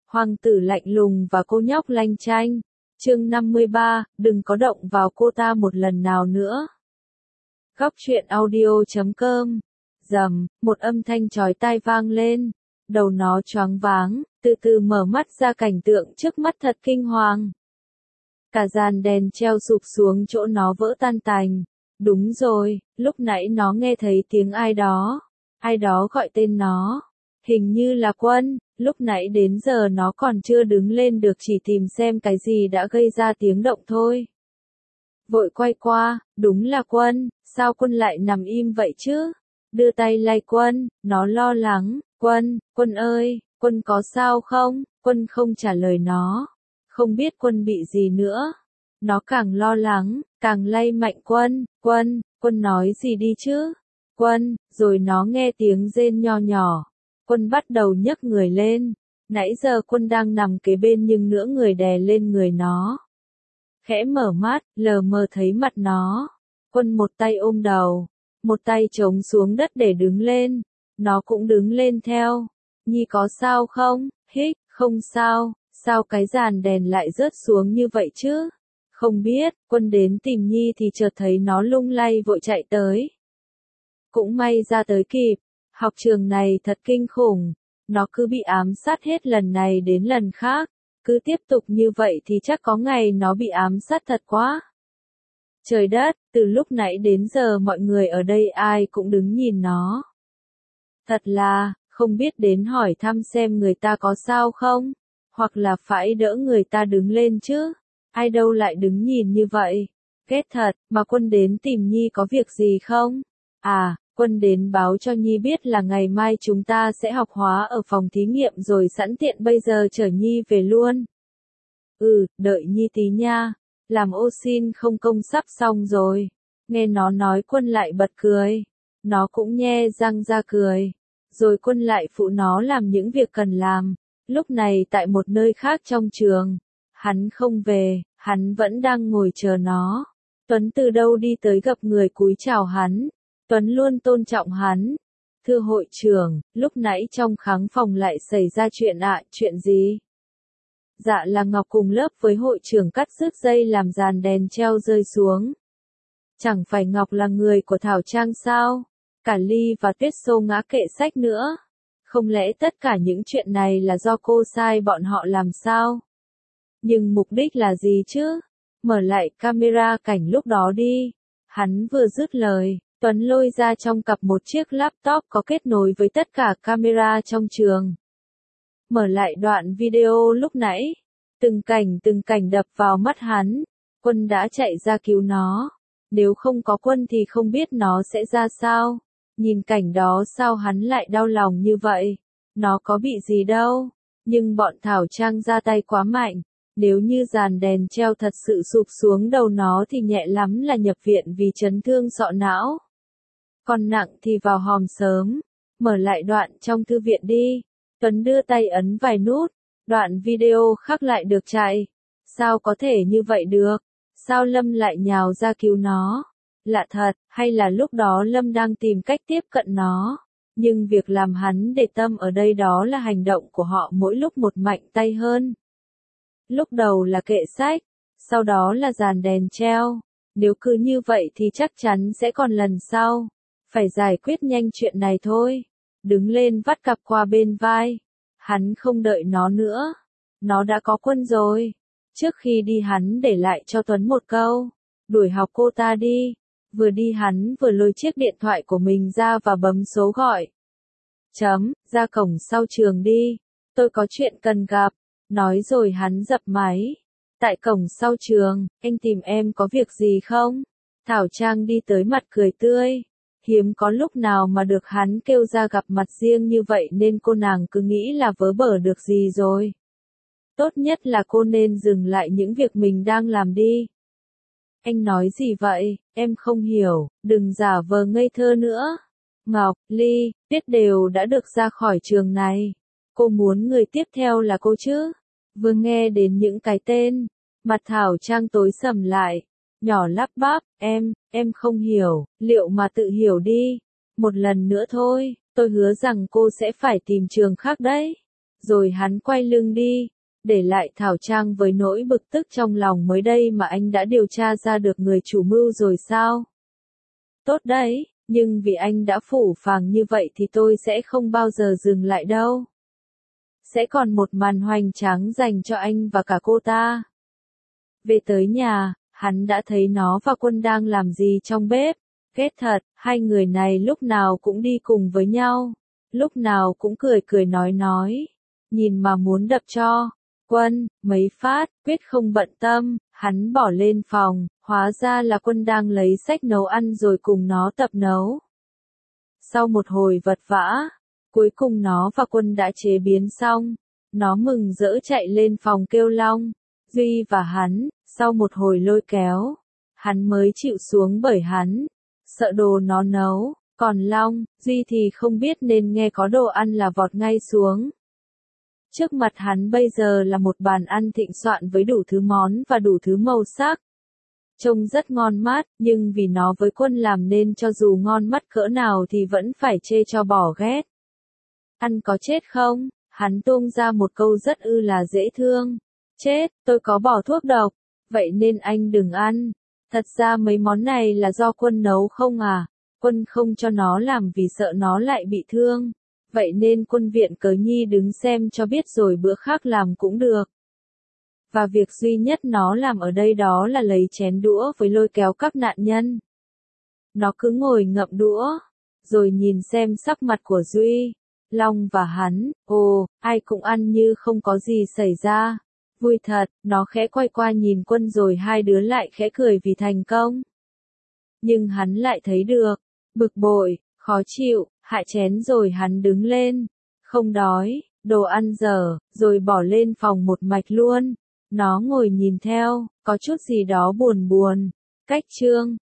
Hoàng tử lạnh lùng và cô nhóc lanh chanh. Chương 53, đừng có động vào cô ta một lần nào nữa. Góc truyện audio.com. Rầm, một âm thanh chói tai vang lên. Đầu nó choáng váng, từ từ mở mắt ra cảnh tượng trước mắt thật kinh hoàng. Cả dàn đèn treo sụp xuống chỗ nó vỡ tan tành. Đúng rồi, lúc nãy nó nghe thấy tiếng ai đó gọi tên nó. Hình như là Quân, lúc nãy đến giờ nó còn chưa đứng lên được, chỉ tìm xem cái gì đã gây ra tiếng động thôi. Vội quay qua, đúng là Quân, sao Quân lại nằm im vậy chứ? Đưa tay lay Quân, nó lo lắng, Quân ơi, Quân có sao không? Quân không trả lời nó, không biết Quân bị gì nữa. Nó càng lo lắng, càng lay mạnh Quân nói gì đi chứ? Quân, rồi nó nghe tiếng rên nho nhỏ. Quân bắt đầu nhấc người lên. Nãy giờ Quân đang nằm kế bên nhưng nửa người đè lên người nó. Khẽ mở mắt, lờ mờ thấy mặt nó. Quân một tay ôm đầu, một tay chống xuống đất để đứng lên. Nó cũng đứng lên theo. Nhi có sao không? Hích, không sao. Sao cái dàn đèn lại rớt xuống như vậy chứ? Không biết. Quân đến tìm Nhi thì chợt thấy nó lung lay vội chạy tới. Cũng may ra tới kịp. Học trường này thật kinh khủng. Nó cứ bị ám sát hết lần này đến lần khác. Cứ tiếp tục như vậy thì chắc có ngày nó bị ám sát thật quá. Trời đất, từ lúc nãy đến giờ mọi người ở đây ai cũng đứng nhìn nó. Thật là, không biết đến hỏi thăm xem người ta có sao không, hoặc là phải đỡ người ta đứng lên chứ. Ai đâu lại đứng nhìn như vậy. Ghét thật, mà Quân đến tìm Nhi có việc gì không? À, Quân đến báo cho Nhi biết là ngày mai chúng ta sẽ học hóa ở phòng thí nghiệm rồi sẵn tiện bây giờ chở Nhi về luôn. Đợi Nhi tí nha. Làm ô xin không công sắp xong rồi. Nghe nó nói Quân lại bật cười. Nó cũng nhe răng ra cười. Rồi Quân lại phụ nó làm những việc cần làm. Lúc này tại một nơi khác trong trường. Hắn không về, hắn vẫn đang ngồi chờ nó. Tuấn từ đâu đi tới gặp người cúi chào hắn. Tuấn luôn tôn trọng hắn. Thưa hội trưởng, lúc nãy trong kháng phòng lại xảy ra chuyện ạ, chuyện gì? Dạ là Ngọc cùng lớp với hội trưởng cắt đứt dây làm dàn đèn treo rơi xuống. Chẳng phải Ngọc là người của Thảo Trang sao? Cả Ly và Tuyết Xô ngã kệ sách nữa. Không lẽ tất cả những chuyện này là do cô sai bọn họ làm sao? Nhưng mục đích là gì chứ? Mở lại camera cảnh lúc đó đi. Hắn vừa dứt lời, Tuấn lôi ra trong cặp một chiếc laptop có kết nối với tất cả camera trong trường. Mở lại đoạn video lúc nãy. Từng cảnh đập vào mắt hắn. Quân đã chạy ra cứu nó. Nếu không có Quân thì không biết nó sẽ ra sao. Nhìn cảnh đó sao hắn lại đau lòng như vậy. Nó có bị gì đâu. Nhưng bọn Thảo Trang ra tay quá mạnh. Nếu như dàn đèn treo thật sự sụp xuống đầu nó thì nhẹ lắm là nhập viện vì chấn thương sọ não. Còn nặng thì vào hòm sớm. Mở lại đoạn trong thư viện đi. Tuấn đưa tay ấn vài nút. Đoạn video khác lại được chạy. Sao có thể như vậy được? Sao Lâm lại nhào ra cứu nó? Lạ thật, hay là lúc đó Lâm đang tìm cách tiếp cận nó? Nhưng việc làm hắn để tâm ở đây đó là hành động của họ mỗi lúc một mạnh tay hơn. Lúc đầu là kệ sách, sau đó là dàn đèn treo. Nếu cứ như vậy thì chắc chắn sẽ còn lần sau. Phải giải quyết nhanh chuyện này thôi. Đứng lên vắt cặp qua bên vai. Hắn không đợi nó nữa. Nó đã có Quân rồi. Trước khi đi hắn để lại cho Tuấn một câu. Đuổi học cô ta đi. Vừa đi hắn vừa lôi chiếc điện thoại của mình ra và bấm số gọi. Ra cổng sau trường đi. Tôi có chuyện cần gặp. Nói rồi hắn dập máy. Tại cổng sau trường, anh tìm em có việc gì không? Thảo Trang đi tới mặt cười tươi. Hiếm có lúc nào mà được hắn kêu ra gặp mặt riêng như vậy nên cô nàng cứ nghĩ là vớ vẩn được gì rồi. Tốt nhất là cô nên dừng lại những việc mình đang làm đi. Anh nói gì vậy, em không hiểu, đừng giả vờ ngây thơ nữa. Ngọc, Ly, Tuyết đều đã được ra khỏi trường này. Cô muốn người tiếp theo là cô chứ? Vừa nghe đến những cái tên, mặt Thảo Trang tối sầm lại. Nhỏ lắp bắp, em không hiểu, liệu mà tự hiểu đi. Một lần nữa thôi, tôi hứa rằng cô sẽ phải tìm trường khác đấy. Rồi hắn quay lưng đi, để lại Thảo Trang với nỗi bực tức trong lòng. Mới đây mà anh đã điều tra ra được người chủ mưu rồi sao? Tốt đấy, nhưng vì anh đã phủ phàng như vậy thì tôi sẽ không bao giờ dừng lại đâu. Sẽ còn một màn hoành tráng dành cho anh và cả cô ta. Về tới nhà, hắn đã thấy nó và Quân đang làm gì trong bếp. Kết thật, hai người này lúc nào cũng đi cùng với nhau, lúc nào cũng cười cười nói, nhìn mà muốn đập cho. Quân, mấy phát, quyết không bận tâm, hắn bỏ lên phòng, hóa ra là Quân đang lấy sách nấu ăn rồi cùng nó tập nấu. Sau một hồi vật vã, cuối cùng nó và Quân đã chế biến xong, nó mừng rỡ chạy lên phòng kêu Long, Duy và hắn. Sau một hồi lôi kéo, hắn mới chịu xuống bởi hắn sợ đồ nó nấu, còn Long, Duy thì không biết nên nghe có đồ ăn là vọt ngay xuống. Trước mặt hắn bây giờ là một bàn ăn thịnh soạn với đủ thứ món và đủ thứ màu sắc. Trông rất ngon mắt, nhưng vì nó với Quân làm nên cho dù ngon mắt cỡ nào thì vẫn phải chê cho bỏ ghét. Ăn có chết không? Hắn tung ra một câu rất là dễ thương. Chết, tôi có bỏ thuốc độc, vậy nên anh đừng ăn. Thật ra mấy món này là do Quân nấu không à? Quân không cho nó làm vì sợ nó lại bị thương. Vậy nên Quân viện cớ nhi đứng xem cho biết rồi bữa khác làm cũng được. Và việc duy nhất nó làm ở đây đó là lấy chén đũa với lôi kéo các nạn nhân. Nó cứ ngồi ngậm đũa, rồi nhìn xem sắc mặt của Duy, Long và hắn. Ồ, ai cũng ăn như không có gì xảy ra. Vui thật, nó khẽ quay qua nhìn Quân rồi hai đứa lại khẽ cười vì thành công. Nhưng hắn lại thấy được, bực bội, khó chịu, hạ chén rồi hắn đứng lên. Không đói, đồ ăn dở, rồi bỏ lên phòng một mạch luôn. Nó ngồi nhìn theo, có chút gì đó buồn buồn. Cách chương